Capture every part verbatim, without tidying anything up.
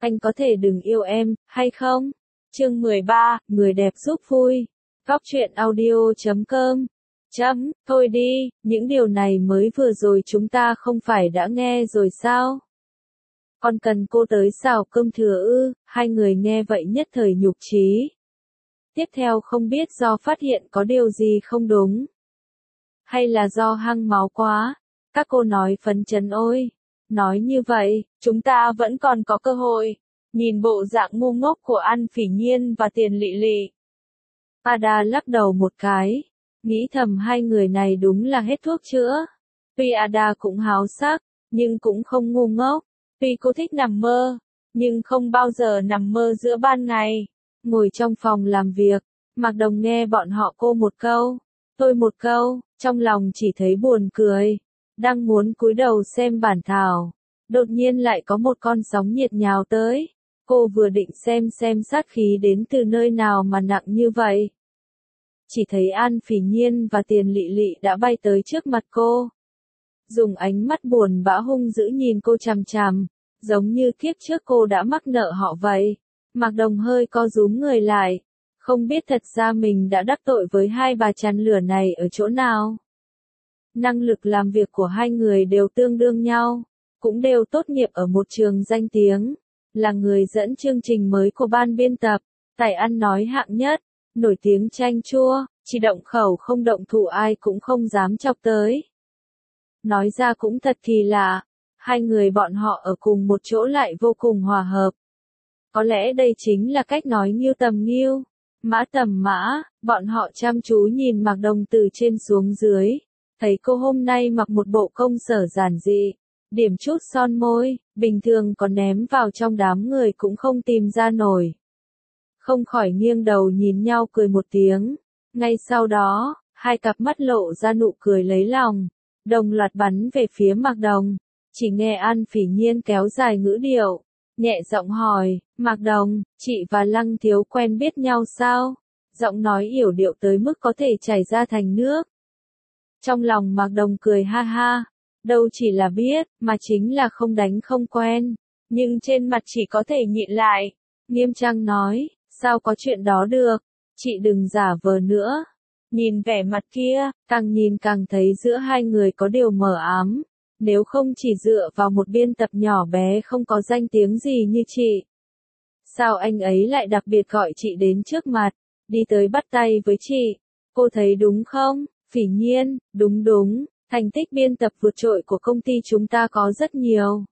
Anh có thể đừng yêu em, hay không? Chương mười ba, người đẹp giúp vui. Góc truyện audio chấm com. Chấm, thôi đi, những điều này mới vừa rồi chúng ta không phải đã nghe rồi sao? Còn cần cô tới xào cơm thừa ư? Hai người nghe vậy nhất thời nhục chí. Tiếp theo không biết do phát hiện có điều gì không đúng, hay là do hăng máu quá, các cô nói phấn chấn ôi. Nói như vậy, chúng ta vẫn còn có cơ hội. Nhìn bộ dạng ngu ngốc của An Phỉ Nhiên và Tiền Lị Lị, Ada lắc đầu một cái, nghĩ thầm hai người này đúng là hết thuốc chữa. Tuy Ada cũng háo sắc, nhưng cũng không ngu ngốc. Tuy cô thích nằm mơ, nhưng không bao giờ nằm mơ giữa ban ngày. Ngồi trong phòng làm việc, Mạc Đồng nghe bọn họ cô một câu, tôi một câu, trong lòng chỉ thấy buồn cười. Đang muốn cúi đầu xem bản thảo, đột nhiên lại có một con sóng nhiệt nhào tới. Cô vừa định xem xem sát khí đến từ nơi nào mà nặng như vậy, chỉ thấy An Phỉ Nhiên và Tiền Lị Lị đã bay tới trước mặt cô, dùng ánh mắt buồn bã hung dữ nhìn cô chằm chằm, giống như kiếp trước cô đã mắc nợ họ vậy. Mạc Đồng hơi co rúm người lại, không biết thật ra mình đã đắc tội với hai bà chằn lửa này ở chỗ nào. Năng lực làm việc của hai người đều tương đương nhau, cũng đều tốt nghiệp ở một trường danh tiếng, là người dẫn chương trình mới của ban biên tập, tài ăn nói hạng nhất, nổi tiếng chanh chua, chỉ động khẩu không động thủ ai cũng không dám chọc tới. Nói ra cũng thật kỳ lạ, hai người bọn họ ở cùng một chỗ lại vô cùng hòa hợp. Có lẽ đây chính là cách nói nghiêu tầm nghiêu, mã tầm mã. Bọn họ chăm chú nhìn Mạc Đồng từ trên xuống dưới, thấy cô hôm nay mặc một bộ công sở giản dị, điểm chút son môi, bình thường còn ném vào trong đám người cũng không tìm ra nổi. Không khỏi nghiêng đầu nhìn nhau cười một tiếng. Ngay sau đó, hai cặp mắt lộ ra nụ cười lấy lòng, đồng loạt bắn về phía Mạc Đồng. Chỉ nghe An Phỉ Nhiên kéo dài ngữ điệu, nhẹ giọng hỏi, Mạc Đồng, chị và Lăng Thiếu quen biết nhau sao? Giọng nói yểu điệu tới mức có thể chảy ra thành nước. Trong lòng Mạc Đồng cười ha ha, đâu chỉ là biết, mà chính là không đánh không quen, nhưng trên mặt chỉ có thể nhịn lại. Nghiêm trang nói, sao có chuyện đó được, chị đừng giả vờ nữa. Nhìn vẻ mặt kia, càng nhìn càng thấy giữa hai người có điều mờ ám. Nếu không chỉ dựa vào một biên tập nhỏ bé không có danh tiếng gì như chị, sao anh ấy lại đặc biệt gọi chị đến trước mặt, đi tới bắt tay với chị? Cô thấy đúng không, Phỉ Nhiên? Đúng đúng, thành tích biên tập vượt trội của công ty chúng ta có rất nhiều,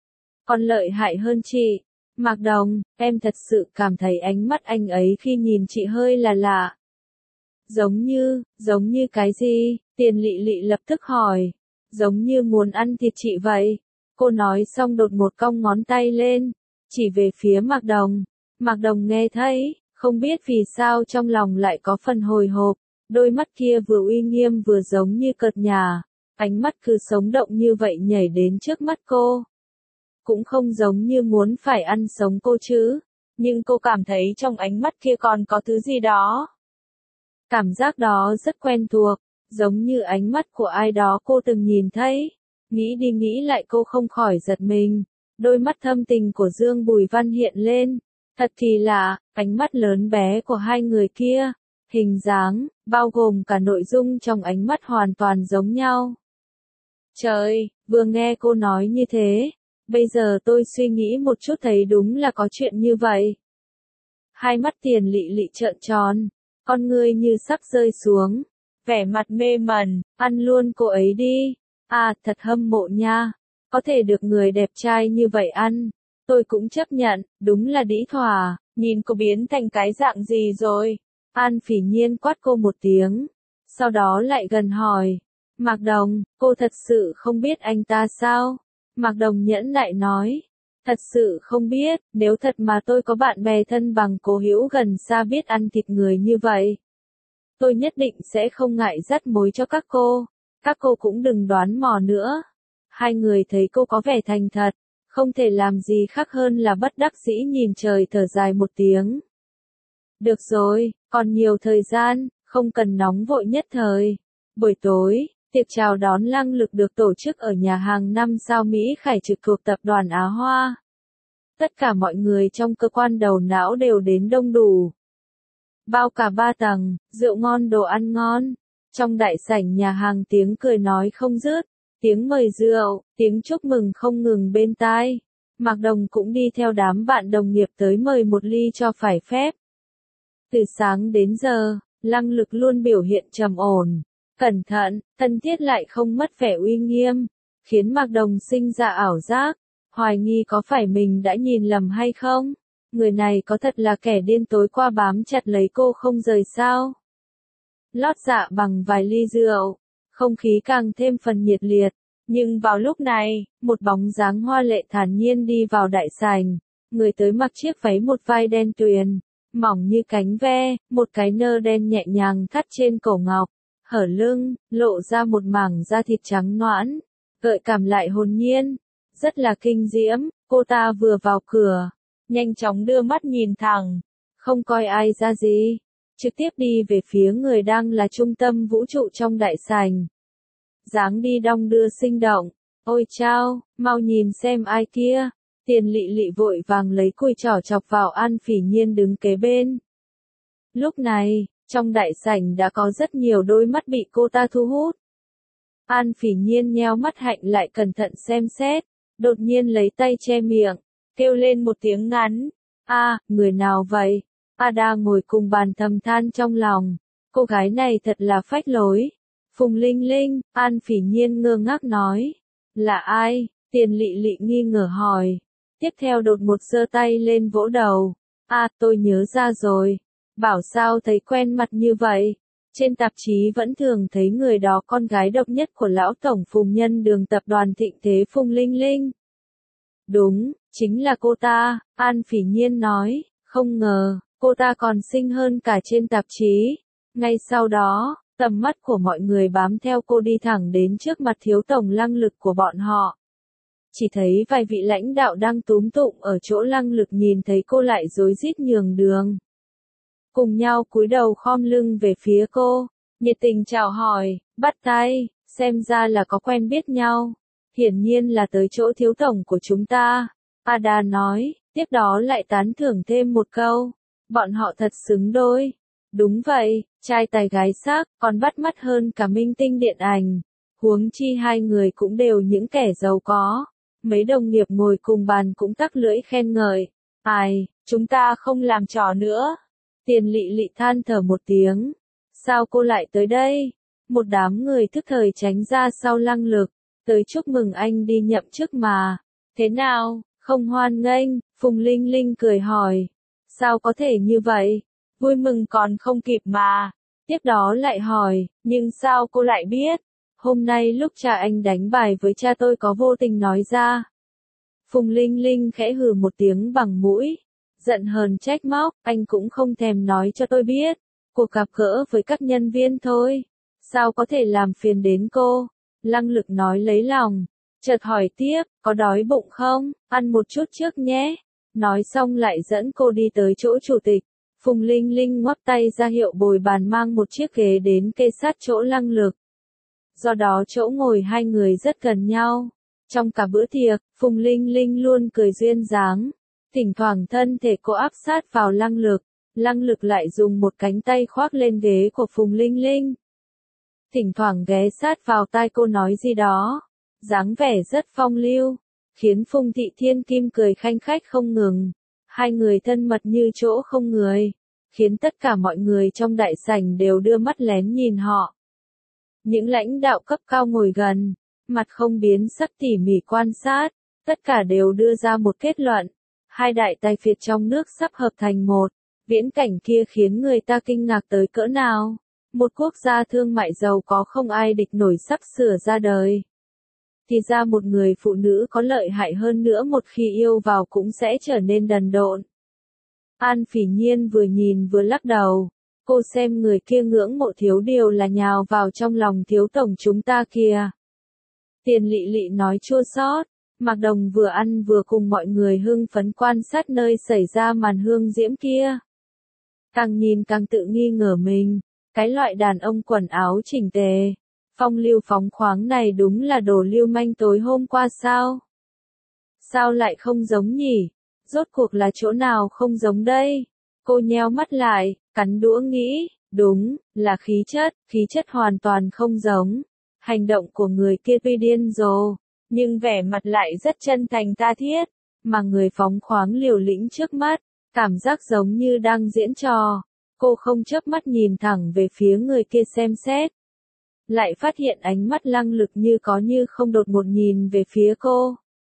còn lợi hại hơn chị. Mạc Đồng, em thật sự cảm thấy ánh mắt anh ấy khi nhìn chị hơi là lạ. Giống như, giống như cái gì? Tiền Lị Lị lập tức hỏi. Giống như muốn ăn thịt chị vậy. Cô nói xong đột một cong ngón tay lên, chỉ về phía Mạc Đồng. Mạc Đồng nghe thấy, không biết vì sao trong lòng lại có phần hồi hộp. Đôi mắt kia vừa uy nghiêm vừa giống như cợt nhả, ánh mắt cứ sống động như vậy nhảy đến trước mắt cô. Cũng không giống như muốn phải ăn sống cô chứ, nhưng cô cảm thấy trong ánh mắt kia còn có thứ gì đó. Cảm giác đó rất quen thuộc, giống như ánh mắt của ai đó cô từng nhìn thấy. Nghĩ đi nghĩ lại cô không khỏi giật mình, đôi mắt thâm tình của Dương Bùi Văn hiện lên. Thật kỳ lạ, ánh mắt lớn bé của hai người kia, hình dáng, bao gồm cả nội dung trong ánh mắt hoàn toàn giống nhau. Trời, vừa nghe cô nói như thế, bây giờ tôi suy nghĩ một chút thấy đúng là có chuyện như vậy. Hai mắt Tiền Lị Lị trợn tròn, con ngươi như sắp rơi xuống, vẻ mặt mê mẩn, ăn luôn cô ấy đi. À, thật hâm mộ nha, có thể được người đẹp trai như vậy ăn, tôi cũng chấp nhận, đúng là đĩ thỏa. Nhìn cô biến thành cái dạng gì rồi? An Phỉ Nhiên quát cô một tiếng, sau đó lại gần hỏi, Mạc Đồng, cô thật sự không biết anh ta sao? Mạc Đồng nhẫn nại nói, thật sự không biết, nếu thật mà tôi có bạn bè thân bằng cố hữu gần xa biết ăn thịt người như vậy, tôi nhất định sẽ không ngại dắt mối cho các cô. Các cô cũng đừng đoán mò nữa. Hai người thấy cô có vẻ thành thật, không thể làm gì khác hơn là bất đắc dĩ nhìn trời thở dài một tiếng. Được rồi, còn nhiều thời gian, không cần nóng vội nhất thời. Buổi tối, tiệc chào đón Lăng Lực được tổ chức ở nhà hàng năm sao Mỹ Khải trực thuộc tập đoàn Á Hoa. Tất cả mọi người trong cơ quan đầu não đều đến đông đủ. Bao cả ba tầng, rượu ngon đồ ăn ngon. Trong đại sảnh nhà hàng tiếng cười nói không dứt, tiếng mời rượu, tiếng chúc mừng không ngừng bên tai. Mạc Đồng cũng đi theo đám bạn đồng nghiệp tới mời một ly cho phải phép. Từ sáng đến giờ, Lăng Lực luôn biểu hiện trầm ổn, cẩn thận, thân thiết lại không mất vẻ uy nghiêm, khiến Mạc Đồng sinh ra ảo giác, hoài nghi có phải mình đã nhìn lầm hay không? Người này có thật là kẻ điên tối qua bám chặt lấy cô không rời sao? Lót dạ bằng vài ly rượu, không khí càng thêm phần nhiệt liệt. Nhưng vào lúc này, một bóng dáng hoa lệ thản nhiên đi vào đại sảnh. Người tới mặc chiếc váy một vai đen tuyền, mỏng như cánh ve, một cái nơ đen nhẹ nhàng thắt trên cổ ngọc, hở lưng, lộ ra một mảng da thịt trắng nõn, gợi cảm lại hồn nhiên, rất là kinh diễm. Cô ta vừa vào cửa, nhanh chóng đưa mắt nhìn thẳng, không coi ai ra gì, trực tiếp đi về phía người đang là trung tâm vũ trụ trong đại sảnh. Dáng đi đong đưa sinh động, ôi chao, mau nhìn xem ai kia. Tiền Lị Lị vội vàng lấy cùi trỏ chọc vào An Phỉ Nhiên đứng kế bên. Lúc này, trong đại sảnh đã có rất nhiều đôi mắt bị cô ta thu hút. An Phỉ Nhiên nheo mắt hạnh lại cẩn thận xem xét, đột nhiên lấy tay che miệng, kêu lên một tiếng ngắn. A, người nào vậy? Ada ngồi cùng bàn thầm than trong lòng, cô gái này thật là phách lối. Phùng Linh Linh, An Phỉ Nhiên ngơ ngác nói. Là ai? Tiền Lị Lị nghi ngờ hỏi. Tiếp theo đột một giơ tay lên vỗ đầu. À, tôi nhớ ra rồi. Bảo sao thấy quen mặt như vậy. Trên tạp chí vẫn thường thấy người đó con gái độc nhất của lão tổng Phùng Nhân Đường tập đoàn Thịnh Thế Phùng Linh Linh. Đúng, chính là cô ta, An Phỉ Nhiên nói. Không ngờ, cô ta còn xinh hơn cả trên tạp chí. Ngay sau đó, tầm mắt của mọi người bám theo cô đi thẳng đến trước mặt thiếu tổng Lăng Lực của bọn họ. Chỉ thấy vài vị lãnh đạo đang túm tụm ở chỗ Lăng Lực nhìn thấy cô lại rối rít nhường đường. Cùng nhau cúi đầu khom lưng về phía cô, nhiệt tình chào hỏi, bắt tay, xem ra là có quen biết nhau. Hiển nhiên là tới chỗ thiếu tổng của chúng ta. Ada nói, tiếp đó lại tán thưởng thêm một câu. Bọn họ thật xứng đôi. Đúng vậy, trai tài gái sắc, còn bắt mắt hơn cả minh tinh điện ảnh. Huống chi hai người cũng đều những kẻ giàu có. Mấy đồng nghiệp ngồi cùng bàn cũng tắc lưỡi khen ngợi. Ai, chúng ta không làm trò nữa. Tiền Lị Lị than thở một tiếng. Sao cô lại tới đây? Một đám người thức thời tránh ra sau Lăng Lực. Tới chúc mừng anh đi nhậm chức mà. Thế nào, không hoan nghênh? Phùng Linh Linh cười hỏi. Sao có thể như vậy? Vui mừng còn không kịp mà. Tiếp đó lại hỏi, nhưng sao cô lại biết? Hôm nay lúc cha anh đánh bài với cha tôi có vô tình nói ra. Phùng Linh Linh khẽ hừ một tiếng bằng mũi. Giận hờn trách móc, anh cũng không thèm nói cho tôi biết. Cuộc gặp gỡ với các nhân viên thôi. Sao có thể làm phiền đến cô? Lăng Lực nói lấy lòng. Chợt hỏi tiếp, có đói bụng không? Ăn một chút trước nhé. Nói xong lại dẫn cô đi tới chỗ chủ tịch. Phùng Linh Linh ngoắc tay ra hiệu bồi bàn mang một chiếc ghế đến kê sát chỗ Lăng Lực. Do đó chỗ ngồi hai người rất gần nhau. Trong cả bữa tiệc, Phùng Linh Linh luôn cười duyên dáng. Thỉnh thoảng thân thể cô áp sát vào Lăng Lực. Lăng Lực lại dùng một cánh tay khoác lên ghế của Phùng Linh Linh. Thỉnh thoảng ghé sát vào tai cô nói gì đó. Dáng vẻ rất phong lưu. Khiến Phùng Thị Thiên Kim cười khanh khách không ngừng. Hai người thân mật như chỗ không người. Khiến tất cả mọi người trong đại sảnh đều đưa mắt lén nhìn họ. Những lãnh đạo cấp cao ngồi gần, mặt không biến sắc tỉ mỉ quan sát, tất cả đều đưa ra một kết luận. Hai đại tài phiệt trong nước sắp hợp thành một, viễn cảnh kia khiến người ta kinh ngạc tới cỡ nào. Một quốc gia thương mại giàu có không ai địch nổi sắp sửa ra đời. Thì ra một người phụ nữ có lợi hại hơn nữa một khi yêu vào cũng sẽ trở nên đần độn. An Phỉ Nhiên vừa nhìn vừa lắc đầu. Cô xem người kia ngưỡng mộ thiếu điều là nhào vào trong lòng thiếu tổng chúng ta kìa. Tiền Lị Lị nói chua xót. Mạc Đồng vừa ăn vừa cùng mọi người hưng phấn quan sát nơi xảy ra màn hương diễm kia. Càng nhìn càng tự nghi ngờ mình. Cái loại đàn ông quần áo chỉnh tề, phong lưu phóng khoáng này đúng là đồ lưu manh tối hôm qua sao? Sao lại không giống nhỉ? Rốt cuộc là chỗ nào không giống đây? Cô nheo mắt lại, cắn đũa nghĩ, đúng, là khí chất, khí chất hoàn toàn không giống. Hành động của người kia tuy điên rồ, nhưng vẻ mặt lại rất chân thành tha thiết, mà người phóng khoáng liều lĩnh trước mắt, cảm giác giống như đang diễn trò. Cô không chớp mắt nhìn thẳng về phía người kia xem xét. Lại phát hiện ánh mắt Lăng Lực như có như không đột ngột nhìn về phía cô.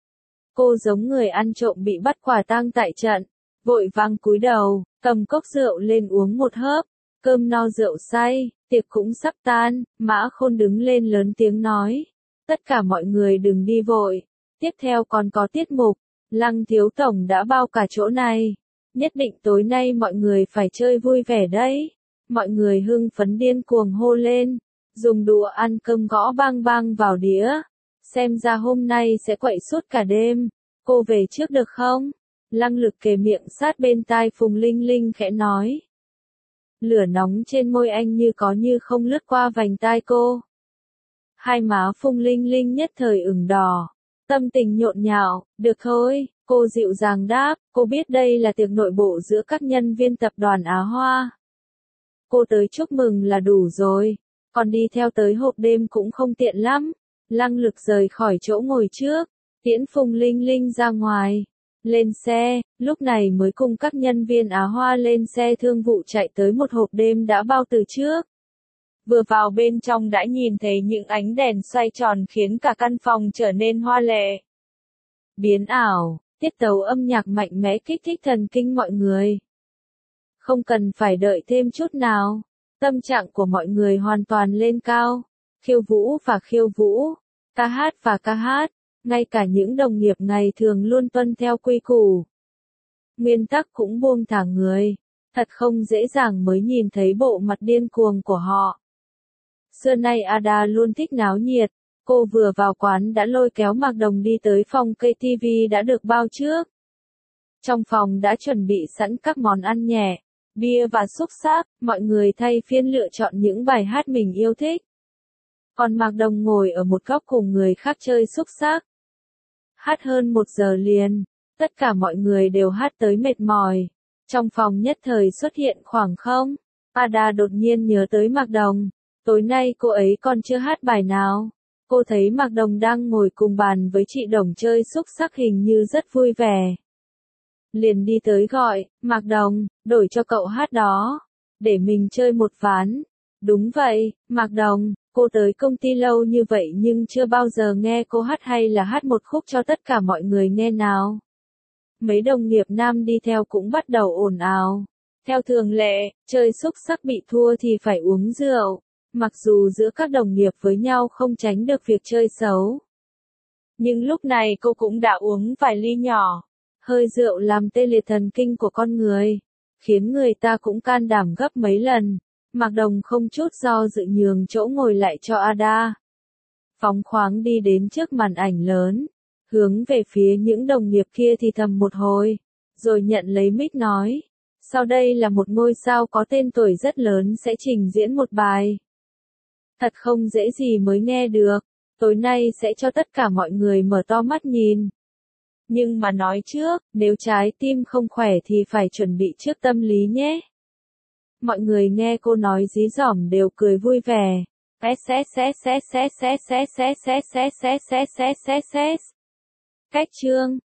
Cô giống người ăn trộm bị bắt quả tang tại trận, vội vàng cúi đầu, cầm cốc rượu lên uống một hớp, cơm no rượu say, tiệc cũng sắp tan, Mã Khôn đứng lên lớn tiếng nói. Tất cả mọi người đừng đi vội, tiếp theo còn có tiết mục, Lăng thiếu tổng đã bao cả chỗ này. Nhất định tối nay mọi người phải chơi vui vẻ đấy. Mọi người hưng phấn điên cuồng hô lên, dùng đũa ăn cơm gõ bang bang vào đĩa. Xem ra hôm nay sẽ quậy suốt cả đêm. Cô về trước được không? Lăng Lực kề miệng sát bên tai Phùng Linh Linh khẽ nói. Lửa nóng trên môi anh như có như không lướt qua vành tai cô. Hai má Phùng Linh Linh nhất thời ửng đỏ, tâm tình nhộn nhạo. Được thôi, cô dịu dàng đáp, cô biết đây là tiệc nội bộ giữa các nhân viên tập đoàn Á Hoa. Cô tới chúc mừng là đủ rồi, còn đi theo tới hộp đêm cũng không tiện lắm. Lăng Lực rời khỏi chỗ ngồi trước, tiễn Phùng Linh Linh ra ngoài, lên xe, lúc này mới cùng các nhân viên Á Hoa lên xe thương vụ chạy tới một hộp đêm đã bao từ trước. Vừa vào bên trong đã nhìn thấy những ánh đèn xoay tròn khiến cả căn phòng trở nên hoa lệ. Biến ảo, tiết tấu âm nhạc mạnh mẽ kích thích thần kinh mọi người. Không cần phải đợi thêm chút nào, tâm trạng của mọi người hoàn toàn lên cao, khiêu vũ và khiêu vũ, ca hát và ca hát, ngay cả những đồng nghiệp ngày thường luôn tuân theo quy củ. Nguyên tắc cũng buông thả người, thật không dễ dàng mới nhìn thấy bộ mặt điên cuồng của họ. Xưa nay Ada luôn thích náo nhiệt, cô vừa vào quán đã lôi kéo Mạc Đồng đi tới phòng ca tê vê đã được bao trước. Trong phòng đã chuẩn bị sẵn các món ăn nhẹ, bia và xúc xác, mọi người thay phiên lựa chọn những bài hát mình yêu thích. Còn Mạc Đồng ngồi ở một góc cùng người khác chơi xúc xác. Hát hơn một giờ liền, tất cả mọi người đều hát tới mệt mỏi. Trong phòng nhất thời xuất hiện khoảng không. Ada đột nhiên nhớ tới Mạc Đồng. Tối nay cô ấy còn chưa hát bài nào. Cô thấy Mạc Đồng đang ngồi cùng bàn với chị Đồng chơi xúc xắc hình như rất vui vẻ. Liền đi tới gọi, Mạc Đồng, đổi cho cậu hát đó. Để mình chơi một ván. Đúng vậy, Mạc Đồng, cô tới công ty lâu như vậy nhưng chưa bao giờ nghe cô hát hay là hát một khúc cho tất cả mọi người nghe nào. Mấy đồng nghiệp nam đi theo cũng bắt đầu ồn ào. Theo thường lệ, chơi xúc xắc bị thua thì phải uống rượu. Mặc dù giữa các đồng nghiệp với nhau không tránh được việc chơi xấu. Nhưng lúc này cô cũng đã uống vài ly nhỏ. Hơi rượu làm tê liệt thần kinh của con người, khiến người ta cũng can đảm gấp mấy lần. Mạc Đồng không chút do dự nhường chỗ ngồi lại cho Ada. Phóng khoáng đi đến trước màn ảnh lớn, hướng về phía những đồng nghiệp kia thì thầm một hồi, rồi nhận lấy mic nói. Sau đây là một ngôi sao có tên tuổi rất lớn sẽ trình diễn một bài. Thật không dễ gì mới nghe được, tối nay sẽ cho tất cả mọi người mở to mắt nhìn. Nhưng mà nói trước, nếu trái tim không khỏe thì phải chuẩn bị trước tâm lý nhé. Mọi người nghe cô nói dí dỏm đều cười vui vẻ. Cách chương